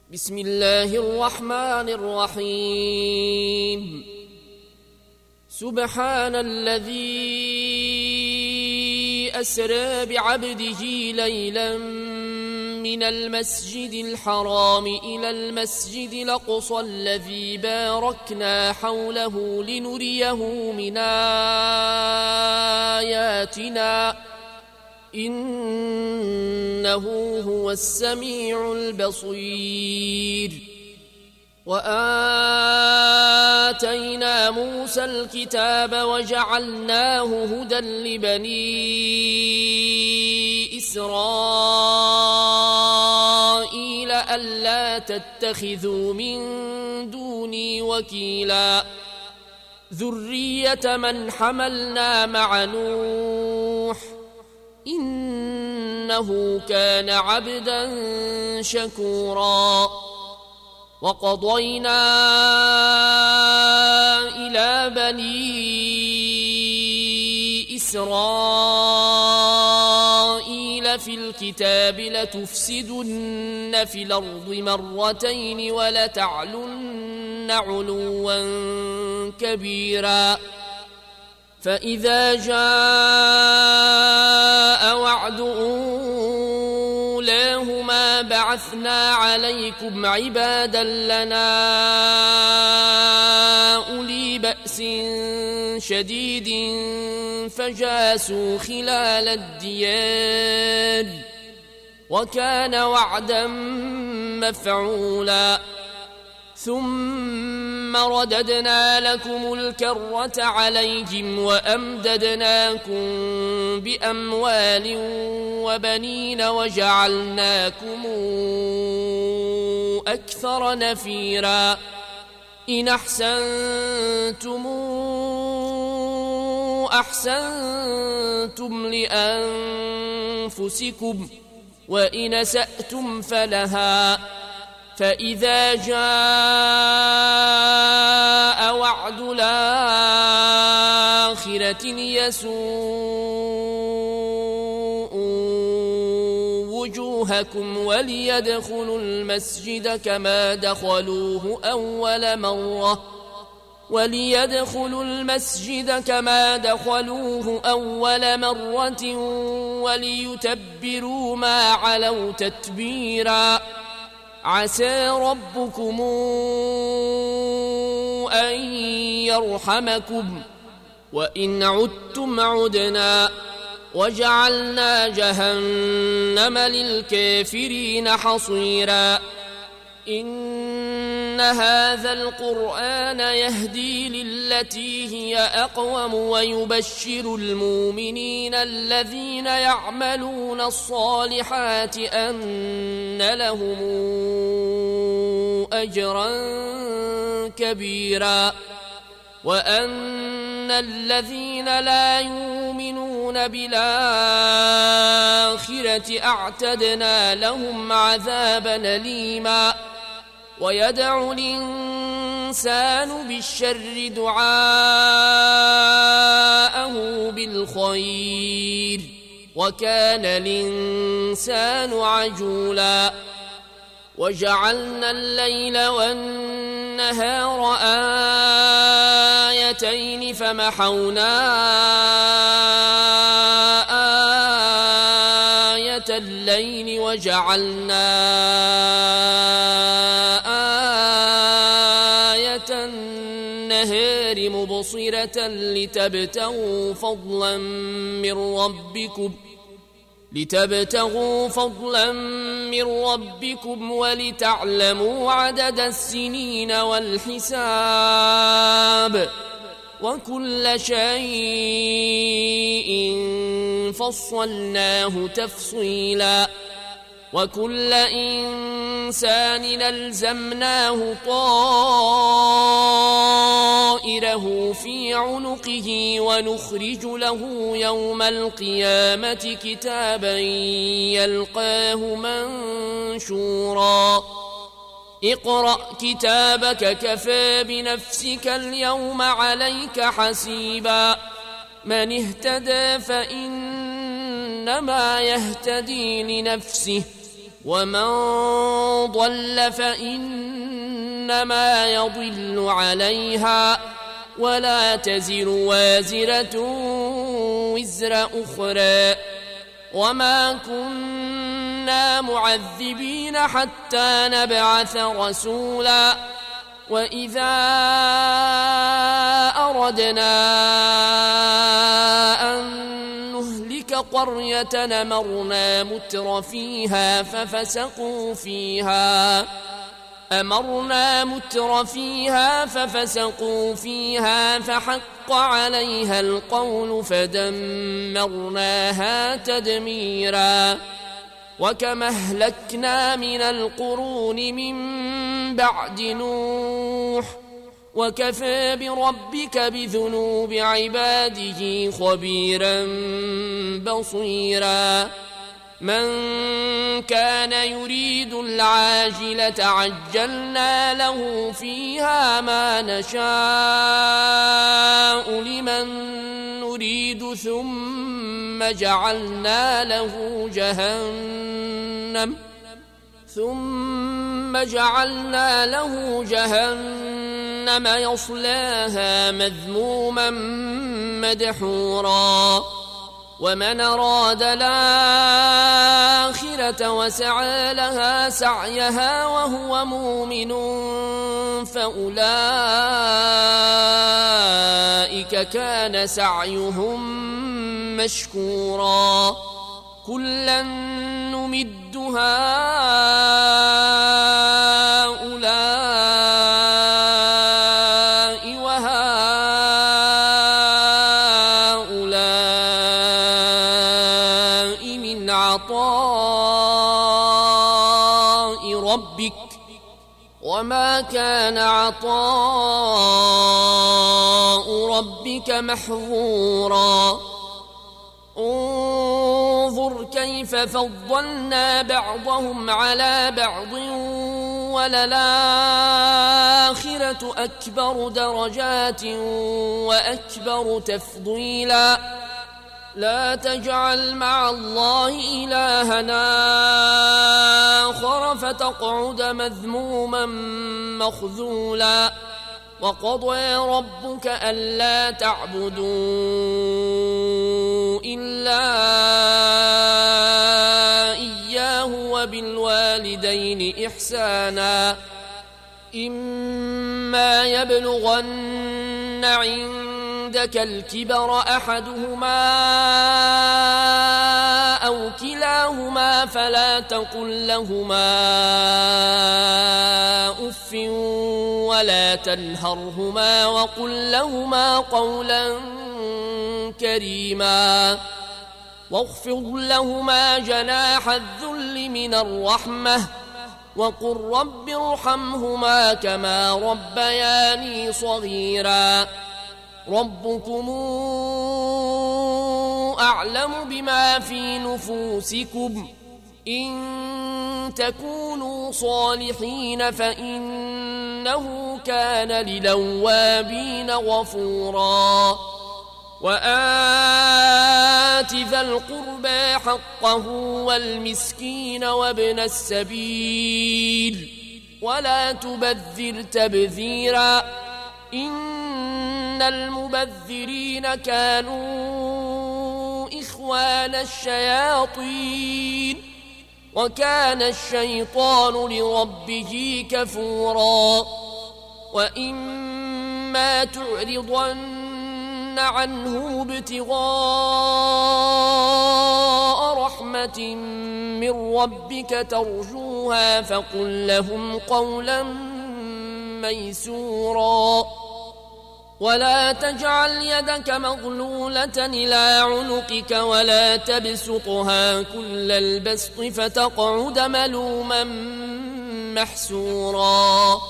بسم الله الرحمن الرحيم. سبحان الذي أسرى بعبده ليلا من المسجد الحرام إلى المسجد الأقصى الذي باركنا حوله لنريه من آياتنا إنه هو السميع البصير. وآتينا موسى الكتاب وجعلناه هدى لبني إسرائيل ألا تتخذوا من دوني وكيلا ذرية من حملنا مع نوح إنه كان عبدا شكورا. وقضينا إلى بني إسرائيل في الكتاب لتفسدن في الأرض مرتين ولتعلن علوا كبيرا. فإذا جاء وعد أولاهما بعثنا عليكم عبادا لنا أولي بأس شديد فجاسوا خلال الديار وكان وعدا مفعولا. ثم رددنا لكم الكرة عليهم وأمددناكم بأموال وبنين وجعلناكم أكثر نفيرا. إن أحسنتم أحسنتم لأنفسكم وإن أسأتم فلها. فإذا جاء وعد الآخرة ليسوء وجوهكم وليدخلوا المسجد كما دخلوه أول مرة وليتبروا ما علوا تتبيرا. عسى ربكم أن يرحمكم وإن عدتم عدنا وجعلنا جهنم للكافرين حصيرا. إن هذا القرآن يهدي للتي هي أقوم ويبشر المؤمنين الذين يعملون الصالحات أن لهم أجرا كبيرا وأن الذين لا يؤمنون بالآخرة أعتدنا لهم عذابا أليما. ويدعو الإنسان بالشر دعاءه بالخير وكان الإنسان عجولا. وجعلنا الليل والنهار آيتين فمحونا آية الليل وجعلنا آية النهار مبصرة لتبتغوا فضلا من ربكم ولتعلموا عدد السنين والحساب وكل شيء فصلناه تفصيلا. وكل إنسان ألزمناه طائره في عنقه ونخرج له يوم القيامة كتابا يلقاه منشورا. اقرأ كتابك كفى بنفسك اليوم عليك حسيبا. من اهتدى فإنما يهتدي لنفسه ومن ضل فإنما يضل عليها ولا تزر وازرة وزر أخرى وما كنا معذبين حتى نبعث رسولا وإذا أردنا أن نهلك قرية أمرنا متر فيها ففسقوا فيها فحق عليها القول فدمرناها تدميرا وكما أهلكنا من القرون من بعد نوح وكفى بربك بذنوب عباده خبيرا بصيرا من كان يريد العاجلة عجلنا له فيها ما نشاء لمن نريد ثم جعلنا له جهنم يصلاها مذموما مدحورا ومن أراد الآخرة وسعى لها سعيها وهو مؤمن فأولئك كان سعيهم مشكورا كلا نمد هؤلاء وهؤلاء من عطاء ربك وما كان عطاء ربك محظورا انظر كيف فضلنا بعضهم على بعض وللآخرة أكبر درجات وأكبر تفضيلا لا تجعل مع الله إلهنا آخر فتقعد مذموما مخذولا وقضى ربك ألا تعبدوا إلا إياه وبالوالدين إحسانا إما يبلغن عندك الكبر أحدهما أو كلاهما فلا تقل لهما أف ولا تنهرهما وقل لهما قولا كريما واخفض لهما جناح الذل من الرحمة وقل رب ارحمهما كما ربياني صغيرا ربكم أعلم بما في نفوسكم إن تكونوا صالحين فإنه كان للأوابين غفورا وآت ذا القربى حقه والمسكين وابن السبيل ولا تبذر تبذيرا إن المبذرين كانوا إخوان الشياطين وكان الشيطان لربه كفورا وإما تعرضن عنه ابتغاء رحمة من ربك ترجوها فقل لهم قولا ميسورا ولا تجعل يدك مغلولة إلى عنقك ولا تبسطها كل البسط فتقعد ملوما محسورا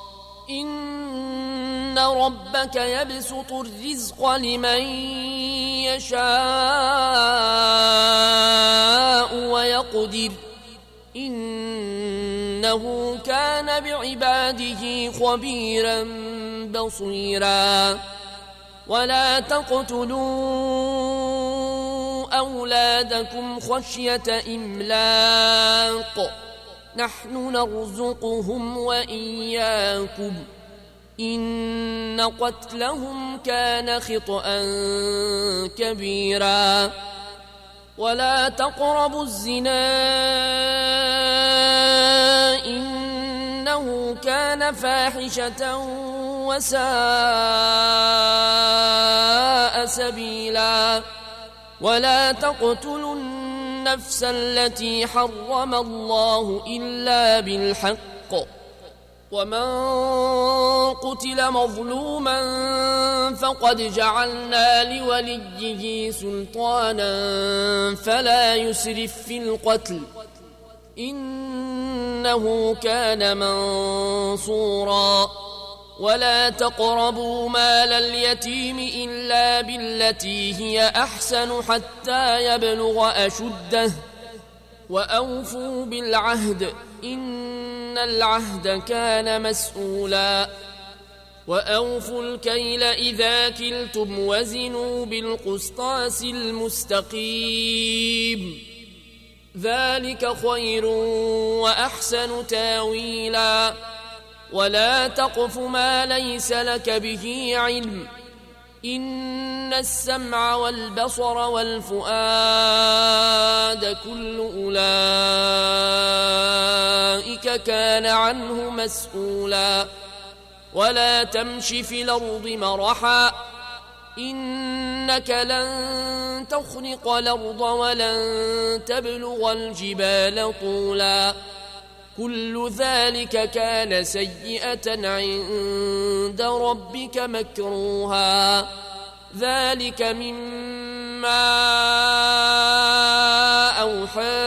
إن ربك يبسط الرزق لمن يشاء ويقدر إنه كان بعباده خبيرا بصيرا ولا تقتلوا أولادكم خشية إملاق نحن نرزقهم وإياكم إن قتلهم كان خطأ كبيرا ولا تقربوا الزنا إنه كان فاحشة وساء سبيلا ولا تقتلوا النفس التي حرم الله إلا بالحق ومن قتل مظلوما فقد جعلنا لوليه سلطانا فلا يسرف في القتل إنه كان منصورا ولا تقربوا مال اليتيم إلا بالتي هي أحسن حتى يبلغ أشده وأوفوا بالعهد إن العهد كان مسؤولا وأوفوا الكيل إذا كلتم وزنوا بالقسطاس المستقيم ذلك خير وأحسن تاويلا ولا تقف ما ليس لك به علم إن السمع والبصر والفؤاد كل أولئك كان عنه مسؤولا ولا تمش في الأرض مرحا إنك لن تخرق الأرض ولن تبلغ الجبال طولا كل ذلك كان سيئة عند ربك مكروها ذلك مما أوحى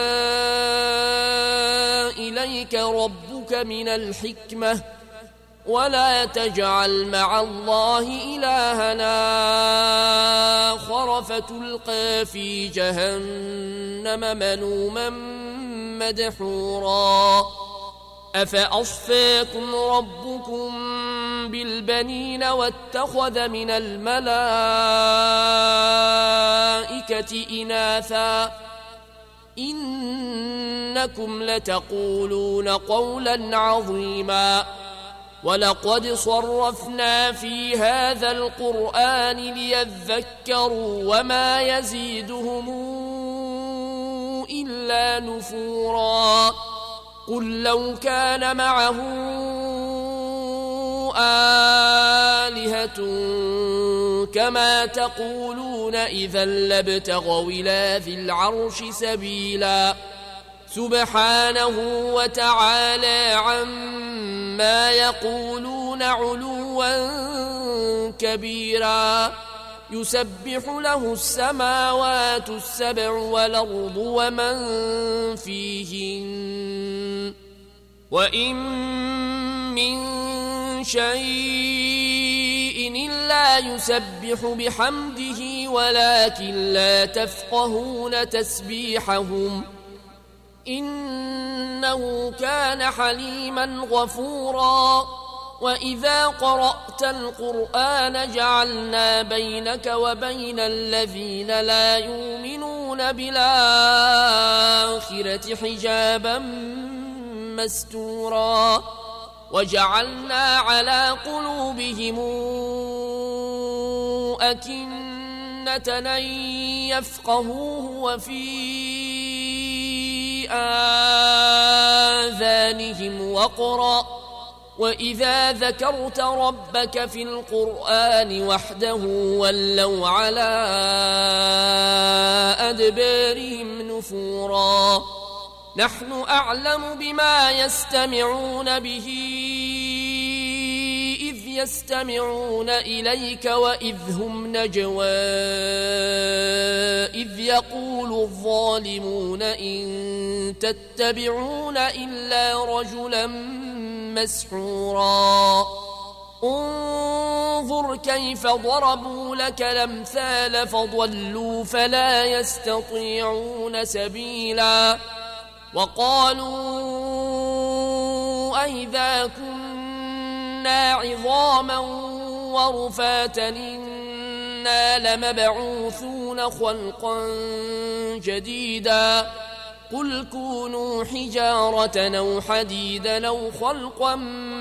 إليك ربك من الحكمة ولا تجعل مع الله إلهنا آخر فتلقى في جهنم ملوما مدحورا أفأصفاكم ربكم بالبنين واتخذ من الملائكة إناثا إنكم لتقولون قولا عظيما ولقد صرفنا في هذا القرآن ليذكروا وما يزيدهم إلا نفورا قل لو كان معه آلهة كما تقولون إذا لابتغوا إلى ذي العرش سبيلا سبحانه وتعالى عما يقولون علوا كبيرا يسبح له السماوات السبع والأرض ومن فيهن وإن من شيء إلا يسبح بحمده ولكن لا تفقهون تسبيحهم إنه كان حليما غفورا وإذا قرأت القرآن جعلنا بينك وبين الذين لا يؤمنون بالآخرة حجابا مستورا وجعلنا على قلوبهم أكنة أن يفقهوه وفي آذانهم وقرا وإذا ذكرت ربك في القرآن وحده ولوا على أدبارهم نفورا نحن أعلم بما يستمعون به إذ يستمعون إليك وإذ هم نجوى إذ يقول الظالمون إن تتبعون إلا رجلا مسحورا انظر كيف ضربوا لك الأمثال فضلوا فلا يستطيعون سبيلا وقالوا أئذا كنا عظاما ورفاتا إنا لمبعوثون خلقا جديدا قل كونوا حجارة أو حديدا أو خلقا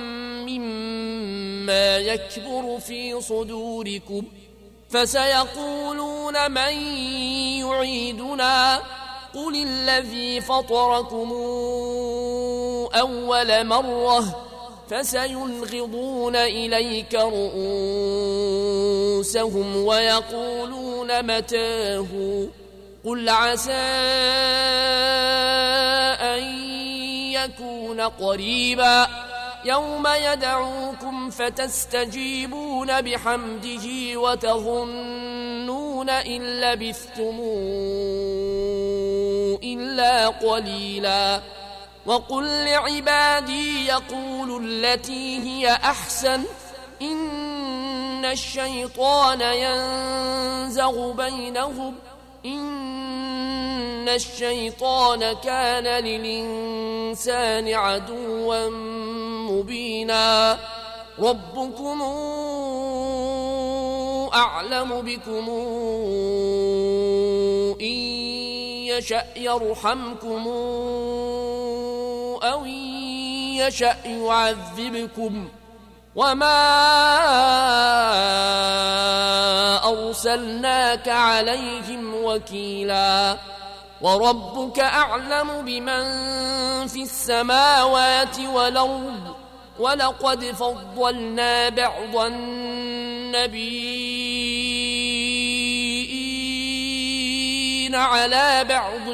مما يكبر في صدوركم فسيقولون من يعيدنا قل الذي فطركم أول مرة فسينغضون إليك رؤوسهم ويقولون متاه قل عسى أن يكون قريبا يوم يدعوكم فتستجيبون بحمده وتظنون إن لبثتم إلا قليلا وقل لعبادي يقولوا التي هي أحسن إن الشيطان ينزغ بينهم إن الشيطان كان للإنسان عدوا مبينا ربكم أعلم بكم إن يشأ يرحمكم أو إن يشأ يعذبكم وما أرسلناك عليهم وكيلا وربك أعلم بمن في السماوات والأرض ولقد فضلنا بعض النبيين على بعض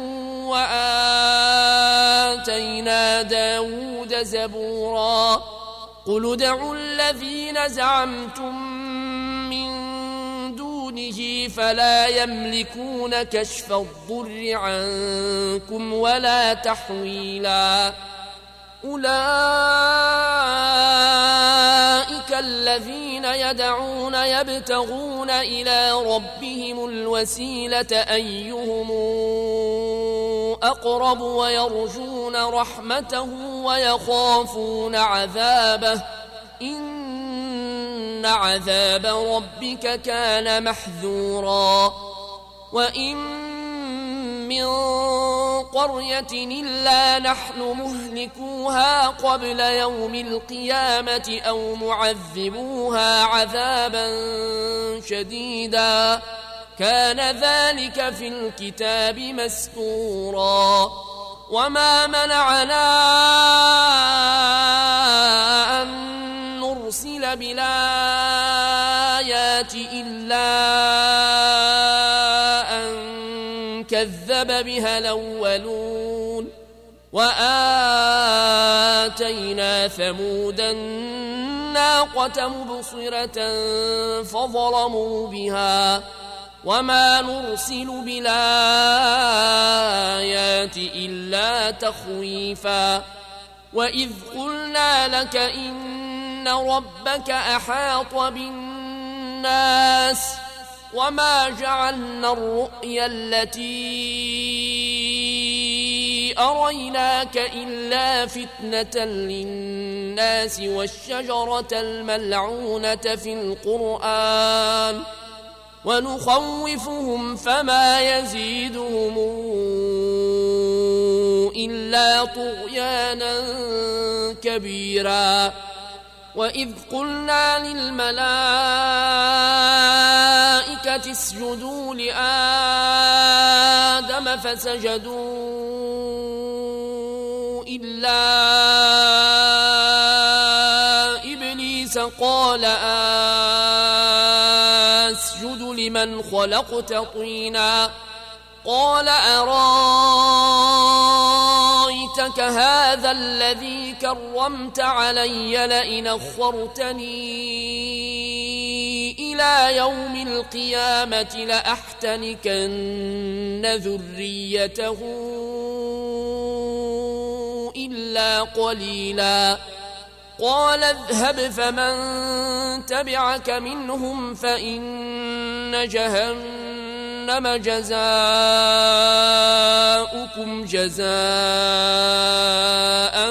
وآتينا داود زبورا قل ادعوا الذين زعمتم من دونه فلا يملكون كشف الضر عنكم ولا تحويلا أولئك الذين يدعون يبتغون إلى ربهم الوسيلة أيهم أقرب ويرجون رحمته ويخافون عذابه إن عذاب ربك كان محذورا وإن من قرية إلا نحن مهلكوها قبل يوم القيامة أو معذبوها عذابا شديدا كان ذلك في الكتاب مسطورا وما منعنا أن نرسل بالآيات إلا أن كذب بها الأولون وآتينا ثمود الناقة مبصرة فظلموا بها وما نرسل بالآيات إلا تخويفا وإذ قلنا لك إن ربك أحاط بالناس وما جعلنا الرؤيا التي أريناك إلا فتنة للناس والشجرة الملعونة في القرآن ونخوفهم فما يزيدهم إلا طغيانا كبيرا وإذ قلنا للملائكة اسجدوا لآدم فسجدوا إلا إبليس قال أسجد لمن خلقت طينا قال أرايتك هذا الذي كرمت علي لئن أخرتني إلى يوم القيامة لأحتنكن ذريته إلا قليلا قال اذهب فمن تبعك منهم فإن جهنم جزاؤكم جزاء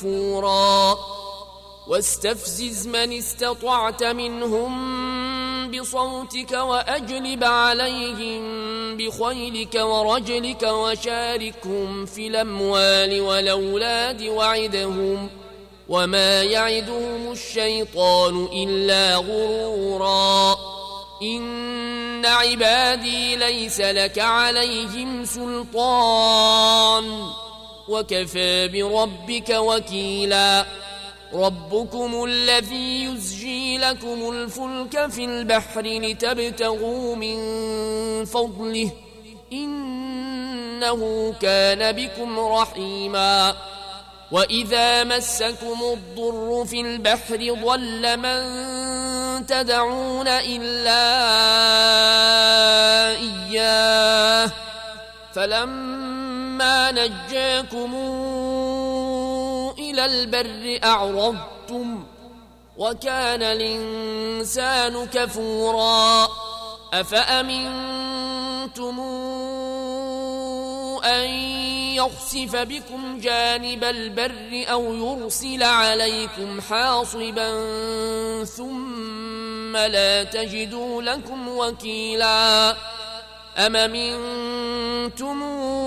موفورا واستفزز من استطعت منهم بصوتك وأجلب عليهم بخيلك ورجلك وشاركهم في الأموال والأولاد وعدهم وما يعدهم الشيطان إلا غرورا إن عبادي ليس لك عليهم سلطان وكفى بربك وكيلا ربكم الذي يزجي لكم الفلك في البحر لتبتغوا من فضله إنه كان بكم رحيما وإذا مسكم الضر في البحر ضل من تدعون إلا إياه فلما نجاكم إلى البر أعرضتم وكان الإنسان كفورا أفأمنتم أن يخسف بكم جانب البر أو يرسل عليكم حاصبا ثم لا تجدوا لكم وكيلا أم أمنتم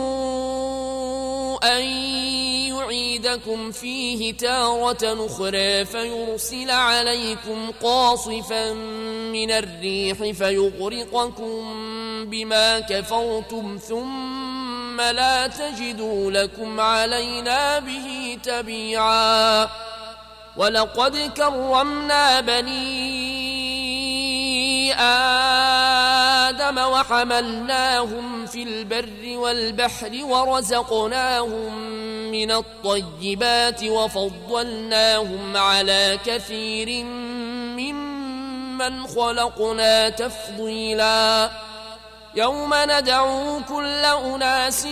أن يعيدكم فيه تارة أخرى فيرسل عليكم قاصفا من الريح فيغرقكم بما كفرتم ثم لا تجدوا لكم علينا به تبيعا ولقد كرمنا بني آدم وحملناهم في البر والبحر ورزقناهم من الطيبات وفضلناهم على كثير ممن خلقنا تفضيلا يوم ندعو كل أناس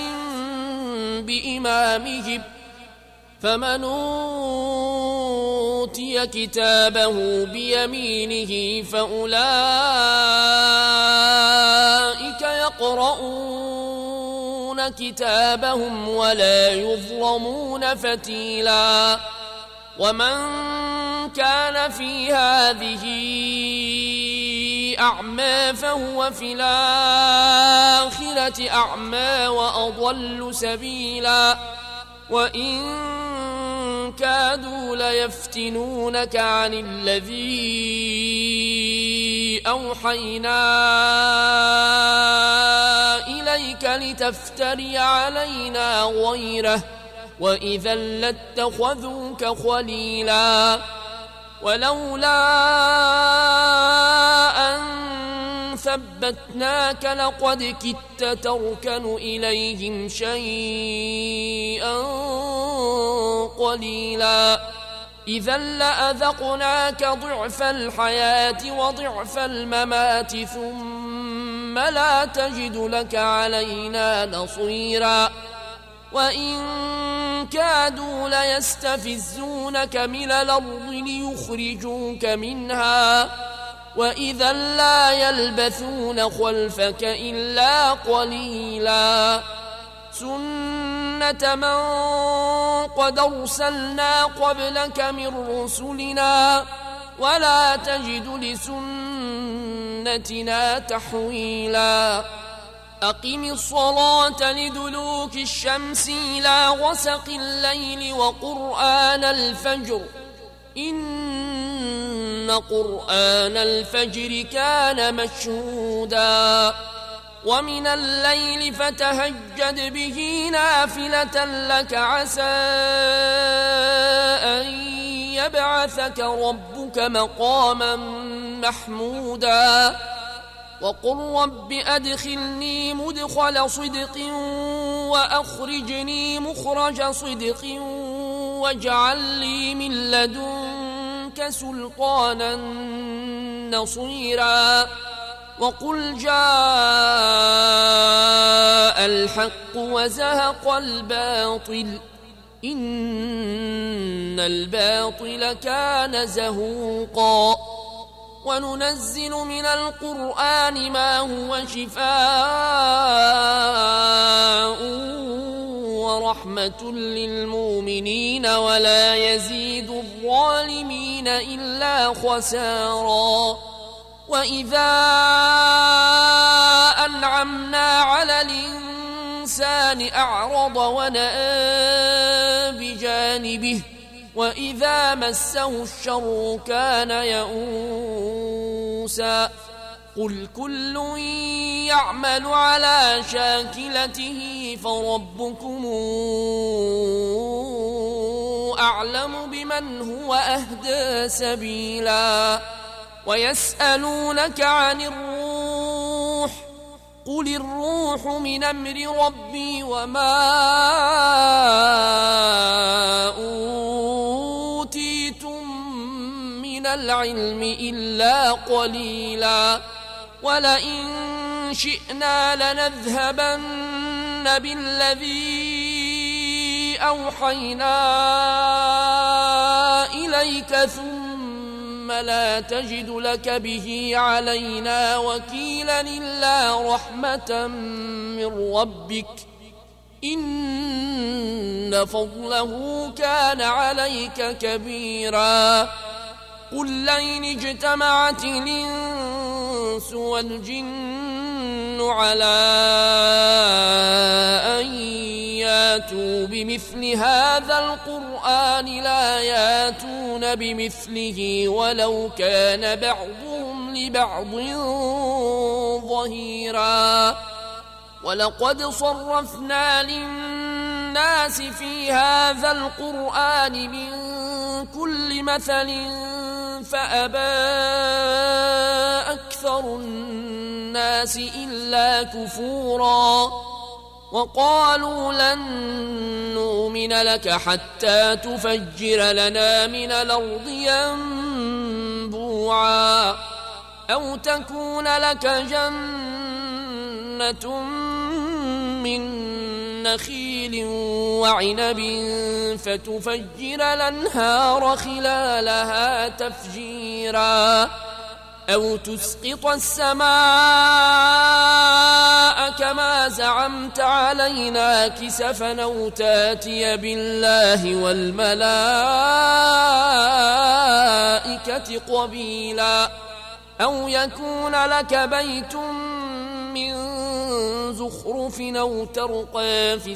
بإمامهم فمن أوتي كتابه بيمينه فأولئك يقرؤون كتابهم ولا يظلمون فتيلا ومن كان في هذه أعمى فهو في الآخرة أعمى وأضل سبيلا وإن كادوا ليفتنونك عن الذي أوحينا إليك لتفتري علينا غيره وإذا لاتخذوك خليلا ولولا أن ثبتناك لقد كدت تركن إليهم شيئا قليلا إذا لأذقناك ضعف الحياة وضعف الممات ثم لا تجد لك علينا نصيرا وإن كادوا ليستفزونك من الأرض ليخرجوك منها وإذا لا يلبثون خلفك إلا قليلا سنة من قد أرسلنا قبلك من رسلنا ولا تجد لسنتنا تحويلا أقم الصلاة لدلوك الشمس إلى غسق الليل وقرآن الفجر إن قرآن الفجر كان مشهودا ومن الليل فتهجد به نافلة لك عسى أن يبعثك ربك مقاما محمودا وقل رب أدخلني مدخل صدق وأخرجني مخرج صدق واجعل لي من لدنك سلطانا نصيرا وقل جاء الحق وزهق الباطل إن الباطل كان زهوقا وننزل من القرآن ما هو شفاء ورحمة للمؤمنين ولا يزيد الظالمين إلا خسارا وإذا أنعمنا على الإنسان أعرض ونأى بجانبه وإذا مسه الشر كان يئوسا قل كل يعمل على شاكلته فربكم أعلم بمن هو أهدى سبيلا ويسألونك عن الروح قل الروح من أمر ربي وما أوتيتم من العلم إلا قليلا ولئن شئنا لنذهبن بالذي أوحينا إليك ثم لا تجد لك به علينا وكيلا إلا رحمة من ربك إن فضله كان عليك كبيرا قل لئن اجتمعت الإنس والجن على أن ياتوا بمثل هذا القرآن لا ياتون بمثله ولو كان بعضهم لبعض ظهيرا ولقد صرفنا للناس في هذا القرآن من كل مثل فأبى أكثر الناس إلا كفورا وقالوا لن نؤمن لك حتى تفجر لنا من الأرض ينبوعا أو تكون لك جنة من نخيل وعنب فتفجر الأنهار خلالها تفجيرا أو تسقط السماء كما زعمت علينا كسفا أو تاتي بالله والملائكة قبيلا أو يكون لك بيت من زخرف أو ترقى في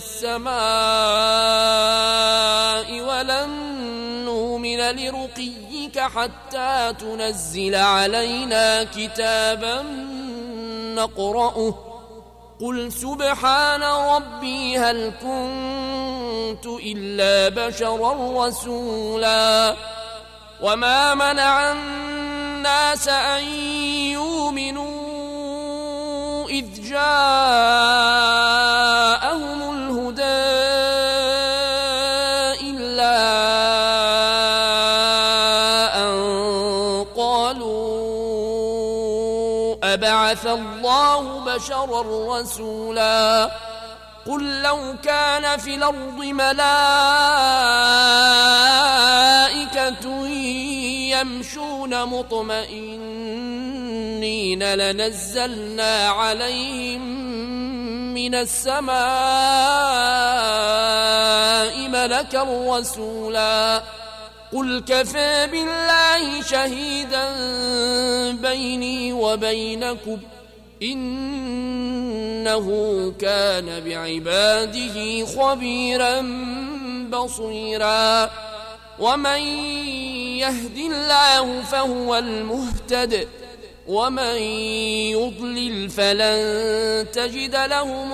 السماء ولن نؤمن لرقيك حتى تنزل علينا كتابا نقرأه قل سبحان ربي هل كنت إلا بشرا رسولا وما منع الناس أن يؤمنوا إذ جاءهم الهدى إلا أن قالوا أبعث الله بشرا رسولا قل لو كان في الأرض ملائكة يمشون مطمئنين لنزلنا عليهم من السماء ملكا رسولا قل كفى بالله شهيدا بيني وبينكم إنه كان بعباده خبيرا بصيرا ومن يهد الله فهو المهتد ومن يضلل فلن تجد لهم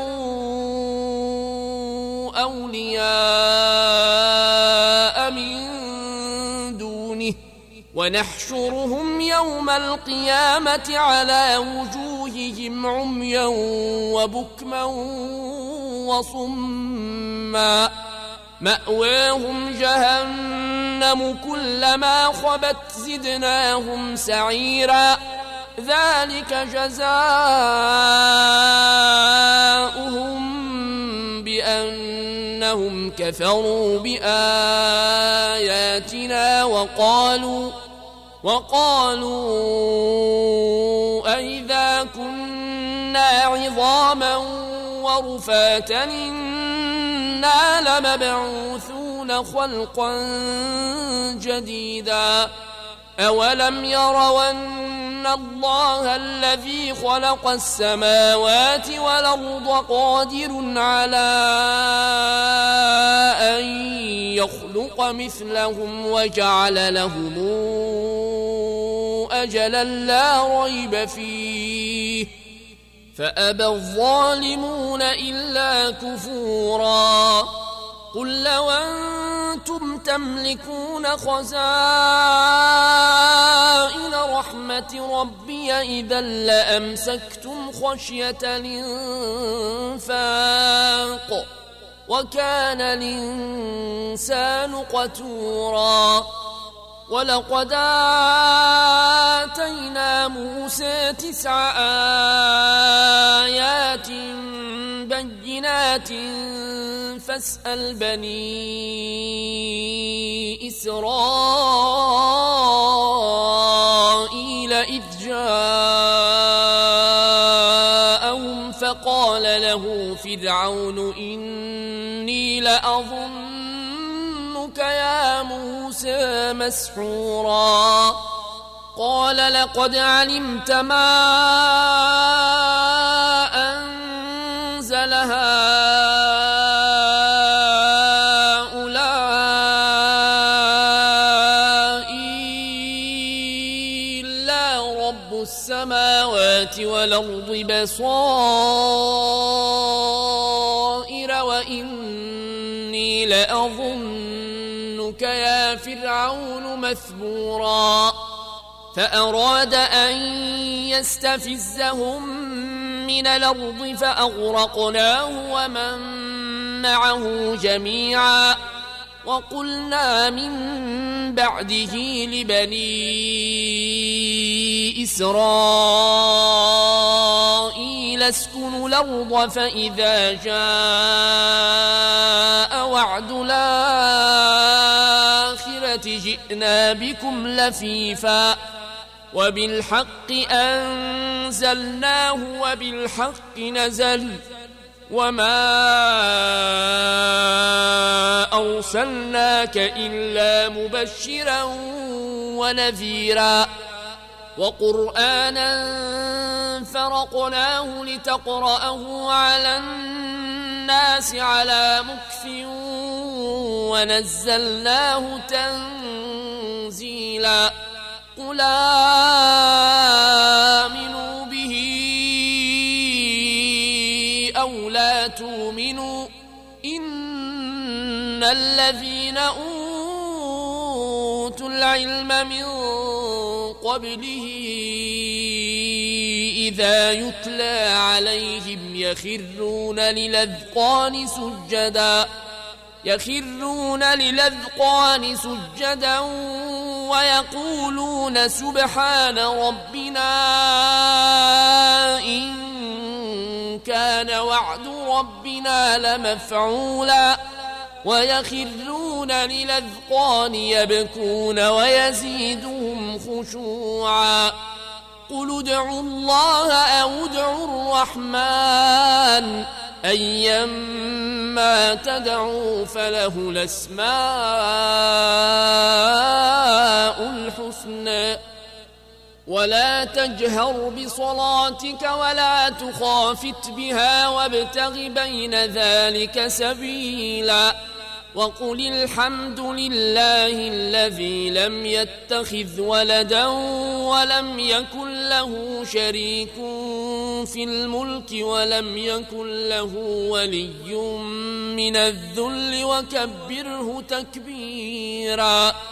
أولياء من دونه ونحشرهم يوم القيامة على وجوههم عميا وبكما وصما مأواهم جهنم كلما خبت زدناهم سعيرا ذلك جزاؤهم بأنهم كفروا بآياتنا وقالوا أئذا كنا عظاما ورفاتا إنا لمبعوثون خلقا جديدا أولم يروا إن الله الذي خلق السماوات والأرض قادر على أن يخلق مثلهم وجعل لهم أجلا لا ريب فيه فأبى الظالمون إلا كفورا قل لو أنتم تملكون خزائن رحمة ربي إذا لأمسكتم خشية الإنفاق وكان الإنسان قتورا ولقد آتينا موسى 9 آيات بينات فاسأل بني إسرائيل إذ جاءهم فقال له فرعون إني لأظنك يا موسى مسحورا قال لقد علمت ما أنزل هؤلاء إلا رب السماوات والأرض بصائر وإني لأظنك يا فرعون مثبورا فأراد أن يستفزهم من الأرض فأغرقناه ومن معه جميعا وقلنا من بعده لبني إسرائيل اسكنوا الأرض فإذا جاء وعد الآخرة جئنا بكم لفيفا وبالحق أنزلناه وبالحق نزل وما أرسلناك إلا مبشرا ونذيرا وقرآنا فرقناه لتقرأه على الناس على مكث ونزلناه تنزيلا قل آمنوا به أو لا تؤمنوا إن الذين أوتوا العلم من قبله إذا يتلى عليهم يخرون للأذقان سجدا ويقولون سبحان ربنا إن كان وعد ربنا لمفعولا ويخرون للأذقان يبكون ويزيدهم خشوعا قل ادعوا الله أو ادعوا الرحمن أيما تدعوا فله الأسماء الحسنى ولا تجهر بصلاتك ولا تخافت بها وابتغ بين ذلك سبيلا وقل الحمد لله الذي لم يتخذ ولدا ولم يكن له شريك في الملك ولم يكن له ولي من الذل وكبره تكبيرا